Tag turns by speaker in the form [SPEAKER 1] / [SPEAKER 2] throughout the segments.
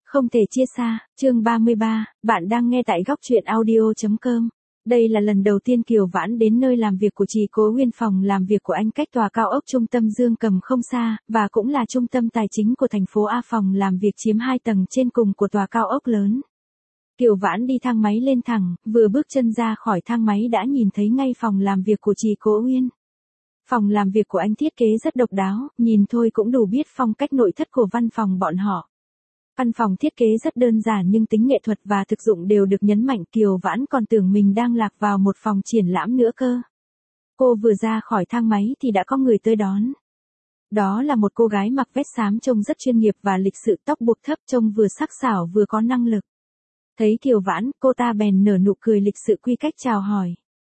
[SPEAKER 1] Không thể chia xa, chương 33, bạn đang nghe tại góc truyện audio.com. Đây là lần đầu tiên Kiều Vãn đến nơi làm việc của Trì Cố Uyên. Phòng làm việc của anh cách tòa cao ốc trung tâm Dương Cầm không xa, và cũng là trung tâm tài chính của thành phố A. Phòng làm việc chiếm 2 tầng trên cùng của tòa cao ốc lớn. Kiều Vãn đi thang máy lên thẳng, vừa bước chân ra khỏi thang máy đã nhìn thấy ngay phòng làm việc của Trì Cố Uyên. Phòng làm việc của anh thiết kế rất độc đáo, nhìn thôi cũng đủ biết phong cách nội thất của văn phòng bọn họ. Văn phòng thiết kế rất đơn giản nhưng tính nghệ thuật và thực dụng đều được nhấn mạnh. Kiều Vãn còn tưởng mình đang lạc vào một phòng triển lãm nữa cơ. Cô vừa ra khỏi thang máy thì đã có người tới đón. Đó là một cô gái mặc vest xám trông rất chuyên nghiệp và lịch sự, tóc buộc thấp, trông vừa sắc sảo vừa có năng lực. Thấy Kiều Vãn, cô ta bèn nở nụ cười lịch sự quy cách chào hỏi.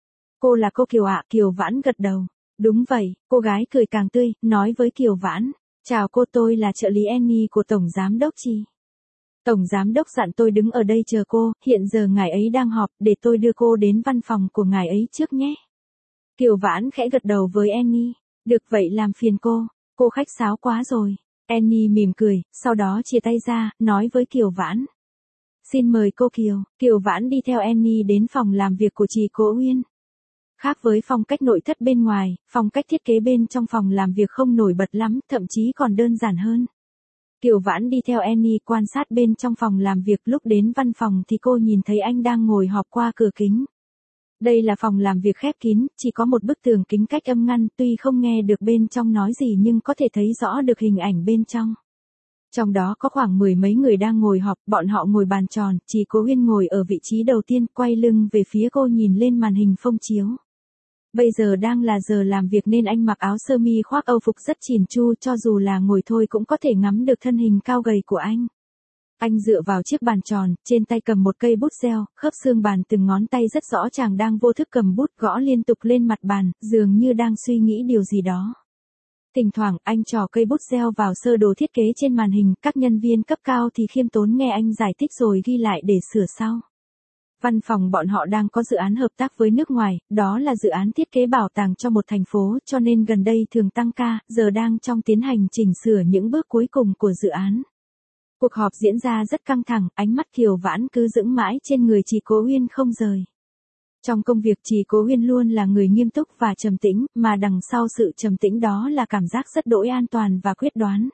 [SPEAKER 1] Cô là cô Kiều ạ? Kiều Vãn gật đầu. Đúng vậy, cô gái cười càng tươi, nói với Kiều Vãn. Chào cô, tôi là trợ lý Annie của Tổng Giám đốc Trì. Tổng Giám đốc dặn tôi đứng ở đây chờ cô, hiện giờ ngài ấy đang họp, để tôi đưa cô đến văn phòng của ngài ấy trước nhé. Kiều Vãn khẽ gật đầu với Annie. Được vậy, làm phiền cô khách sáo quá rồi. Annie mỉm cười, sau đó chia tay ra, nói với Kiều Vãn. Xin mời cô Kiều. Kiều Vãn đi theo Annie đến phòng làm việc của Trì Cố Uyên. Khác với phong cách nội thất bên ngoài, phong cách thiết kế bên trong phòng làm việc không nổi bật lắm, thậm chí còn đơn giản hơn. Kiều Vãn đi theo Annie quan sát bên trong phòng làm việc. Lúc đến văn phòng thì cô nhìn thấy anh đang ngồi họp qua cửa kính. Đây là phòng làm việc khép kín, chỉ có một bức tường kính cách âm ngăn, tuy không nghe được bên trong nói gì nhưng có thể thấy rõ được hình ảnh bên trong. Trong đó có khoảng 10 mấy người đang ngồi họp, bọn họ ngồi bàn tròn, Trì Cố Uyên ngồi ở vị trí đầu tiên, quay lưng về phía cô nhìn lên màn hình phông chiếu. Bây giờ đang là giờ làm việc nên anh mặc áo sơ mi khoác âu phục rất chỉn chu, cho dù là ngồi thôi cũng có thể ngắm được thân hình cao gầy của anh. Anh dựa vào chiếc bàn tròn, trên tay cầm một cây bút gel, khớp xương bàn từng ngón tay rất rõ ràng, đang vô thức cầm bút gõ liên tục lên mặt bàn, dường như đang suy nghĩ điều gì đó. Thỉnh thoảng anh trỏ cây bút gel vào sơ đồ thiết kế trên màn hình, các nhân viên cấp cao thì khiêm tốn nghe anh giải thích rồi ghi lại để sửa sau. Văn phòng bọn họ đang có dự án hợp tác với nước ngoài, đó là dự án thiết kế bảo tàng cho một thành phố, cho nên gần đây thường tăng ca, giờ đang trong tiến hành chỉnh sửa những bước cuối cùng của dự án. Cuộc họp diễn ra rất căng thẳng, ánh mắt Kiều Vãn cứ dững mãi trên người Trì Cố Uyên không rời. Trong công việc Trì Cố Uyên luôn là người nghiêm túc và trầm tĩnh, mà đằng sau sự trầm tĩnh đó là cảm giác rất đỗi an toàn và quyết đoán.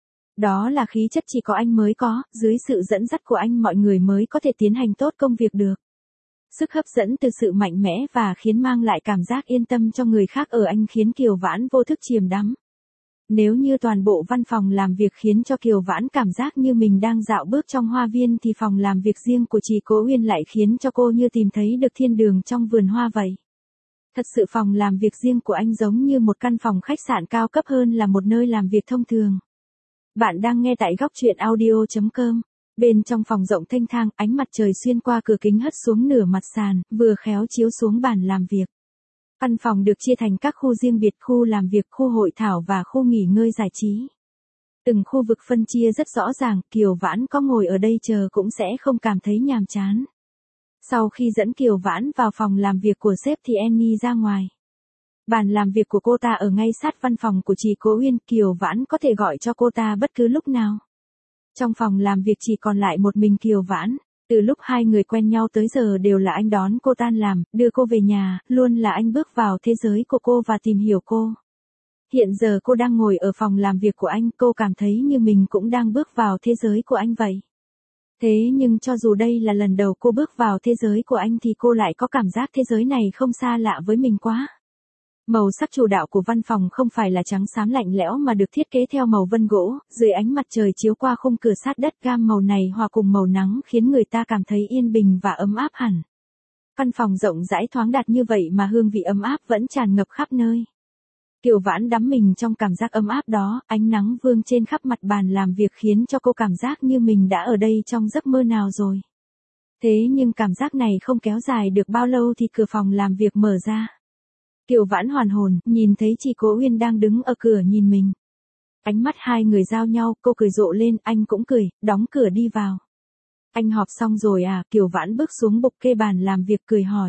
[SPEAKER 1] Đó là khí chất chỉ có anh mới có, dưới sự dẫn dắt của anh mọi người mới có thể tiến hành tốt công việc được. Sức hấp dẫn từ sự mạnh mẽ và khiến mang lại cảm giác yên tâm cho người khác ở anh khiến Kiều Vãn vô thức chìm đắm. Nếu như toàn bộ văn phòng làm việc khiến cho Kiều Vãn cảm giác như mình đang dạo bước trong hoa viên thì phòng làm việc riêng của Trì Cố Uyên lại khiến cho cô như tìm thấy được thiên đường trong vườn hoa vậy. Thật sự phòng làm việc riêng của anh giống như một căn phòng khách sạn cao cấp hơn là một nơi làm việc thông thường. Bạn đang nghe tại góc truyện audio.com. Bên trong phòng rộng thênh thang, ánh mặt trời xuyên qua cửa kính hất xuống nửa mặt sàn, vừa khéo chiếu xuống bàn làm việc. Căn phòng được chia thành các khu riêng biệt, khu làm việc, khu hội thảo và khu nghỉ ngơi giải trí. Từng khu vực phân chia rất rõ ràng, Kiều Vãn có ngồi ở đây chờ cũng sẽ không cảm thấy nhàm chán. Sau khi dẫn Kiều Vãn vào phòng làm việc của sếp thì Annie ra ngoài. Bàn làm việc của cô ta ở ngay sát văn phòng của Trì Cố Uyên, Kiều Vãn có thể gọi cho cô ta bất cứ lúc nào. Trong phòng làm việc chỉ còn lại một mình Kiều Vãn. Từ lúc hai người quen nhau tới giờ đều là anh đón cô tan làm, đưa cô về nhà, luôn là anh bước vào thế giới của cô và tìm hiểu cô. Hiện giờ cô đang ngồi ở phòng làm việc của anh, cô cảm thấy như mình cũng đang bước vào thế giới của anh vậy. Thế nhưng cho dù đây là lần đầu cô bước vào thế giới của anh thì cô lại có cảm giác thế giới này không xa lạ với mình quá. Màu sắc chủ đạo của văn phòng không phải là trắng xám lạnh lẽo mà được thiết kế theo màu vân gỗ, dưới ánh mặt trời chiếu qua khung cửa sát đất, gam màu này hòa cùng màu nắng khiến người ta cảm thấy yên bình và ấm áp hẳn. Căn phòng rộng rãi thoáng đạt như vậy mà hương vị ấm áp vẫn tràn ngập khắp nơi. Kiều Vãn đắm mình trong cảm giác ấm áp đó, ánh nắng vương trên khắp mặt bàn làm việc khiến cho cô cảm giác như mình đã ở đây trong giấc mơ nào rồi. Thế nhưng cảm giác này không kéo dài được bao lâu thì cửa phòng làm việc mở ra. Kiều Vãn hoàn hồn, nhìn thấy Trì Cố Uyên đang đứng ở cửa nhìn mình. Ánh mắt hai người giao nhau, cô cười rộ lên, anh cũng cười, đóng cửa đi vào. Anh họp xong rồi à? Kiều Vãn bước xuống bục kê bàn làm việc cười hỏi.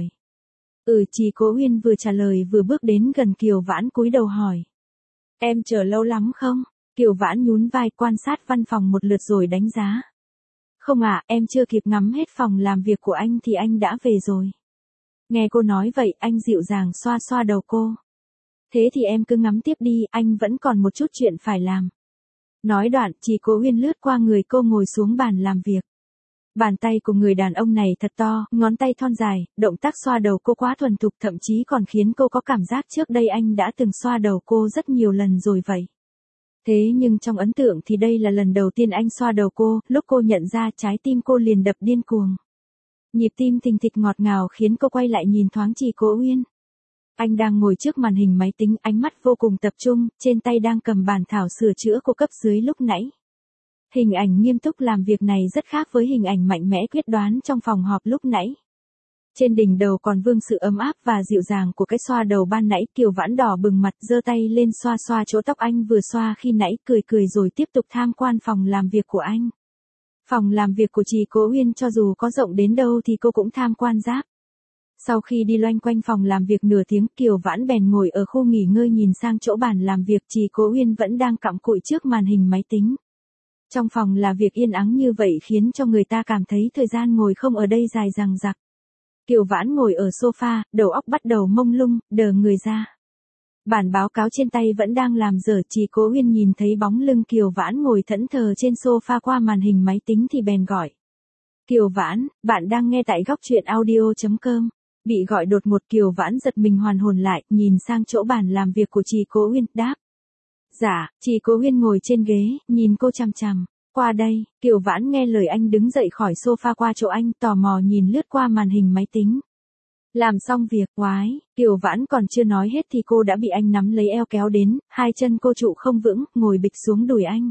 [SPEAKER 1] Trì Cố Uyên vừa trả lời vừa bước đến gần Kiều Vãn cúi đầu hỏi. Em chờ lâu lắm không? Kiều Vãn nhún vai quan sát văn phòng một lượt rồi đánh giá. Không ạ, em chưa kịp ngắm hết phòng làm việc của anh thì anh đã về rồi. Nghe cô nói vậy, anh dịu dàng xoa xoa đầu cô. Thế thì em cứ ngắm tiếp đi, anh vẫn còn một chút chuyện phải làm. Nói đoạn, chị Cố Huyên lướt qua người cô ngồi xuống bàn làm việc. Bàn tay của người đàn ông này thật to, ngón tay thon dài, động tác xoa đầu cô quá thuần thục, thậm chí còn khiến cô có cảm giác trước đây anh đã từng xoa đầu cô rất nhiều lần rồi vậy. Thế nhưng trong ấn tượng thì đây là lần đầu tiên anh xoa đầu cô, lúc cô nhận ra trái tim cô liền đập điên cuồng. Nhịp tim thình thịch ngọt ngào khiến cô quay lại nhìn thoáng chị Cố Uyên. Anh đang ngồi trước màn hình máy tính, ánh mắt vô cùng tập trung, trên tay đang cầm bản thảo sửa chữa cô cấp dưới lúc nãy. Hình ảnh nghiêm túc làm việc này rất khác với hình ảnh mạnh mẽ quyết đoán trong phòng họp lúc nãy. Trên đỉnh đầu còn vương sự ấm áp và dịu dàng của cái xoa đầu ban nãy. Kiều Vãn đỏ bừng mặt, giơ tay lên xoa xoa chỗ tóc anh vừa xoa khi nãy, cười cười rồi tiếp tục tham quan phòng làm việc của anh. Phòng làm việc của chị Cố Uyên cho dù có rộng đến đâu thì cô cũng tham quan giáp. Sau khi đi loanh quanh phòng làm việc nửa tiếng, Kiều Vãn bèn ngồi ở khu nghỉ ngơi nhìn sang chỗ bàn làm việc. Chị Cố Uyên vẫn đang cặm cụi trước màn hình máy tính. Trong phòng là việc yên ắng như vậy khiến cho người ta cảm thấy thời gian ngồi không ở đây dài dằng dặc. Kiều Vãn ngồi ở sofa, đầu óc bắt đầu mông lung, đờ người ra. Bản báo cáo trên tay vẫn đang làm dở. Chị Cố Uyên nhìn thấy bóng lưng Kiều Vãn ngồi thẫn thờ trên sofa qua màn hình máy tính thì bèn gọi. Kiều Vãn, bạn đang nghe tại góc truyện audio.com. Bị gọi đột ngột, Kiều Vãn giật mình hoàn hồn lại, nhìn sang chỗ bàn làm việc của chị Cố Uyên, đáp. Dạ, chị Cố Uyên ngồi trên ghế, nhìn cô chằm chằm. Qua đây, Kiều Vãn nghe lời anh đứng dậy khỏi sofa qua chỗ anh, tò mò nhìn lướt qua màn hình máy tính. Làm xong việc, oái, Kiều Vãn còn chưa nói hết thì cô đã bị anh nắm lấy eo kéo đến, hai chân cô trụ không vững, ngồi bịch xuống đùi anh.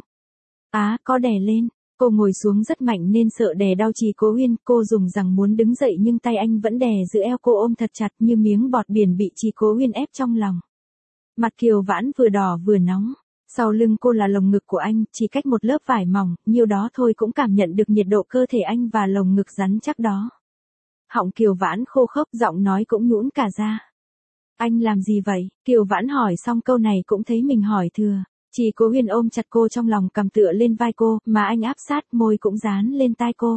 [SPEAKER 1] Có đè lên. Cô ngồi xuống rất mạnh nên sợ đè đau chị Cố Uyên, cô dùng rằng muốn đứng dậy nhưng tay anh vẫn đè giữ eo cô ôm thật chặt như miếng bọt biển bị chị Cố Uyên ép trong lòng. Mặt Kiều Vãn vừa đỏ vừa nóng. Sau lưng cô là lồng ngực của anh, chỉ cách một lớp vải mỏng, nhiêu đó thôi cũng cảm nhận được nhiệt độ cơ thể anh và lồng ngực rắn chắc đó. Họng Kiều Vãn khô khốc, giọng nói cũng nhũn cả ra. Anh làm gì vậy? Kiều Vãn hỏi xong câu này cũng thấy mình hỏi thừa. Chị Cố Uyên ôm chặt cô trong lòng, cầm tựa lên vai cô, mà anh áp sát, môi cũng dán lên tai cô.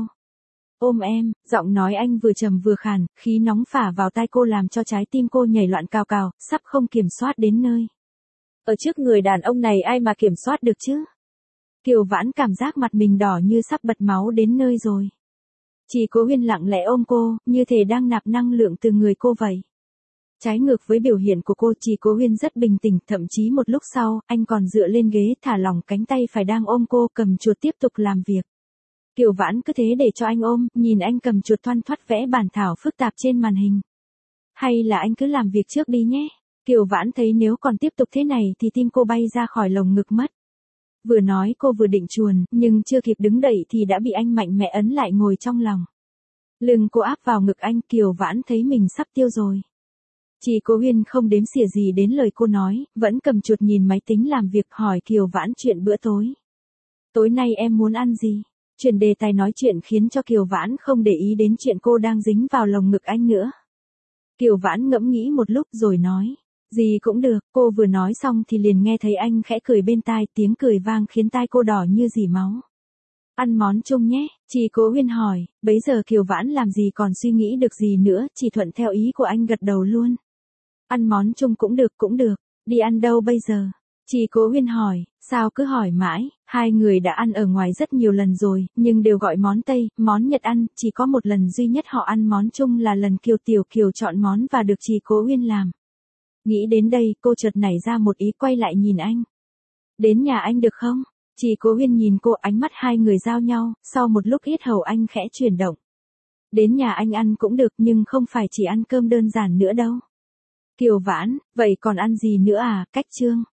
[SPEAKER 1] Ôm em, giọng nói anh vừa trầm vừa khàn, khí nóng phả vào tai cô làm cho trái tim cô nhảy loạn cào cào, sắp không kiểm soát đến nơi. Ở trước người đàn ông này ai mà kiểm soát được chứ? Kiều Vãn cảm giác mặt mình đỏ như sắp bật máu đến nơi rồi. Chị Cố Uyên lặng lẽ ôm cô, như thể đang nạp năng lượng từ người cô vậy. Trái ngược với biểu hiện của cô, chị Cố Uyên rất bình tĩnh, thậm chí một lúc sau, anh còn dựa lên ghế thả lỏng cánh tay phải đang ôm cô, cầm chuột tiếp tục làm việc. Kiều Vãn cứ thế để cho anh ôm, nhìn anh cầm chuột thoăn thoắt vẽ bản thảo phức tạp trên màn hình. Hay là anh cứ làm việc trước đi nhé. Kiều Vãn thấy nếu còn tiếp tục thế này thì tim cô bay ra khỏi lồng ngực mất. Vừa nói cô vừa định chuồn, nhưng chưa kịp đứng dậy thì đã bị anh mạnh mẽ ấn lại ngồi trong lòng. Lưng cô áp vào ngực anh, Kiều Vãn thấy mình sắp tiêu rồi. Chị Cố Uyên không đếm xỉa gì đến lời cô nói, vẫn cầm chuột nhìn máy tính làm việc, hỏi Kiều Vãn chuyện bữa tối. Tối nay em muốn ăn gì? Chuyển đề tài nói chuyện khiến cho Kiều Vãn không để ý đến chuyện cô đang dính vào lồng ngực anh nữa. Kiều Vãn ngẫm nghĩ một lúc rồi nói. Gì cũng được. Cô vừa nói xong thì liền nghe thấy anh khẽ cười bên tai, tiếng cười vang khiến tai cô đỏ như dỉ máu. Ăn món chung nhé, chị Cố Uyên hỏi. Bấy giờ Kiều Vãn làm gì còn suy nghĩ được gì nữa, chỉ thuận theo ý của anh gật đầu luôn. Ăn món chung cũng được. Đi ăn đâu bây giờ? Chị Cố Uyên hỏi. Sao cứ hỏi mãi? Hai người đã ăn ở ngoài rất nhiều lần rồi, nhưng đều gọi món Tây, món Nhật ăn, chỉ có một lần duy nhất họ ăn món chung là lần Tiểu Kiều chọn món và được chị Cố Uyên làm. Nghĩ đến đây, cô chợt nảy ra một ý, quay lại nhìn anh. Đến nhà anh được không? Chị Cố Uyên nhìn cô, ánh mắt hai người giao nhau, sau một lúc yết hầu anh khẽ chuyển động. Đến nhà anh ăn cũng được, nhưng không phải chỉ ăn cơm đơn giản nữa đâu. Kiều Vãn, vậy còn ăn gì nữa à? Cách chương.